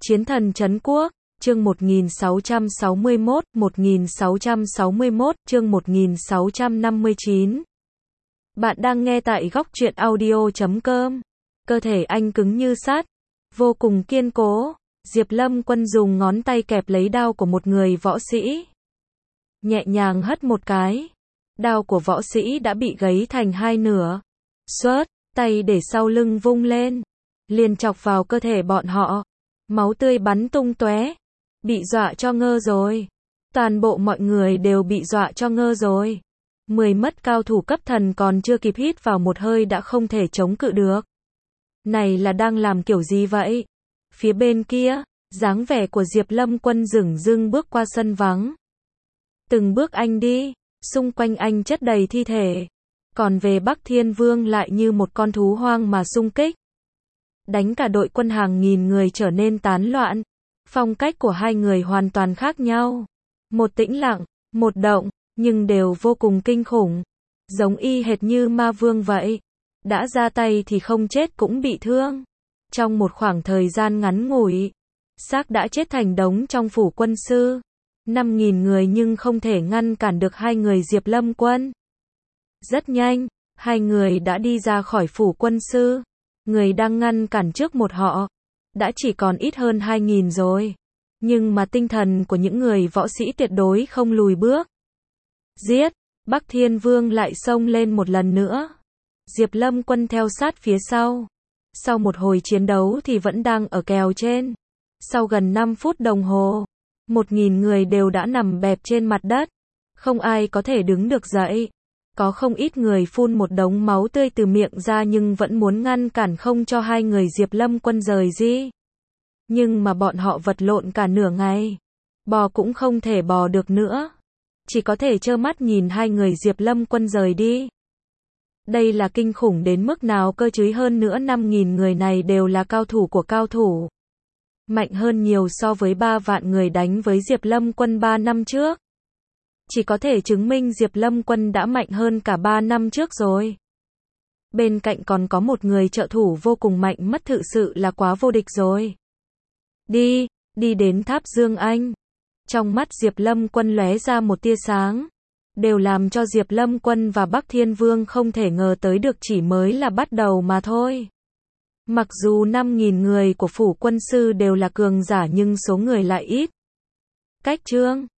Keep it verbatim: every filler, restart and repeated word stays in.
Chiến thần trấn quốc, chương một nghìn sáu trăm sáu mươi mốt, một nghìn sáu trăm sáu mươi mốt, chương một nghìn sáu trăm năm mươi chín. Bạn đang nghe tại góc truyện audio chấm com. Cơ thể anh cứng như sắt, vô cùng kiên cố. Diệp Lâm Quân dùng ngón tay kẹp lấy đao của một người võ sĩ. Nhẹ nhàng hất một cái. Đao của võ sĩ đã bị gấy thành hai nửa. Xoớt, tay để sau lưng vung lên. Liền chọc vào cơ thể bọn họ. Máu tươi bắn tung tóe. Bị dọa cho ngơ rồi. Toàn bộ mọi người đều bị dọa cho ngơ rồi. Mười mất cao thủ cấp thần còn chưa kịp hít vào một hơi đã không thể chống cự được. Này là đang làm kiểu gì vậy? Phía bên kia, dáng vẻ của Diệp Lâm Quân dửng dưng bước qua sân vắng. Từng bước anh đi, xung quanh anh chất đầy thi thể. Còn về Bắc Thiên Vương lại như một con thú hoang mà xung kích. Đánh cả đội quân hàng nghìn người trở nên tán loạn. Phong cách của hai người hoàn toàn khác nhau. Một tĩnh lặng, một động, nhưng đều vô cùng kinh khủng. Giống y hệt như ma vương vậy. Đã ra tay thì không chết cũng bị thương. Trong một khoảng thời gian ngắn ngủi, xác đã chết thành đống trong phủ quân sư. Năm nghìn người nhưng không thể ngăn cản được hai người Diệp Lâm Quân. Rất nhanh, hai người đã đi ra khỏi phủ quân sư. Người đang ngăn cản trước một họ đã chỉ còn ít hơn hai nghìn rồi. Nhưng mà tinh thần của những người võ sĩ tuyệt đối không lùi bước. Giết! Bắc Thiên Vương lại xông lên một lần nữa. Diệp Lâm Quân theo sát phía sau. Sau một hồi chiến đấu thì vẫn đang ở kèo trên. Sau gần năm phút đồng hồ, một nghìn người đều đã nằm bẹp trên mặt đất. Không ai có thể đứng được dậy. Có không ít người phun một đống máu tươi từ miệng ra nhưng vẫn muốn ngăn cản không cho hai người Diệp Lâm Quân rời đi. Nhưng mà bọn họ vật lộn cả nửa ngày. Bò cũng không thể bò được nữa. Chỉ có thể trơ mắt nhìn hai người Diệp Lâm Quân rời đi. Đây là kinh khủng đến mức nào cơ chứ, hơn nữa năm nghìn người này đều là cao thủ của cao thủ. Mạnh hơn nhiều so với ba vạn người đánh với Diệp Lâm Quân ba năm trước. Chỉ có thể chứng minh Diệp Lâm Quân đã mạnh hơn cả ba năm trước rồi. Bên cạnh còn có một người trợ thủ vô cùng mạnh, mất thực sự là quá vô địch rồi. Đi, đi đến Tháp Dương Anh. Trong mắt Diệp Lâm Quân lóe ra một tia sáng. Đều làm cho Diệp Lâm Quân và Bắc Thiên Vương không thể ngờ tới được, chỉ mới là bắt đầu mà thôi. Mặc dù năm nghìn người của phủ quân sư đều là cường giả nhưng số người lại ít. Cách chương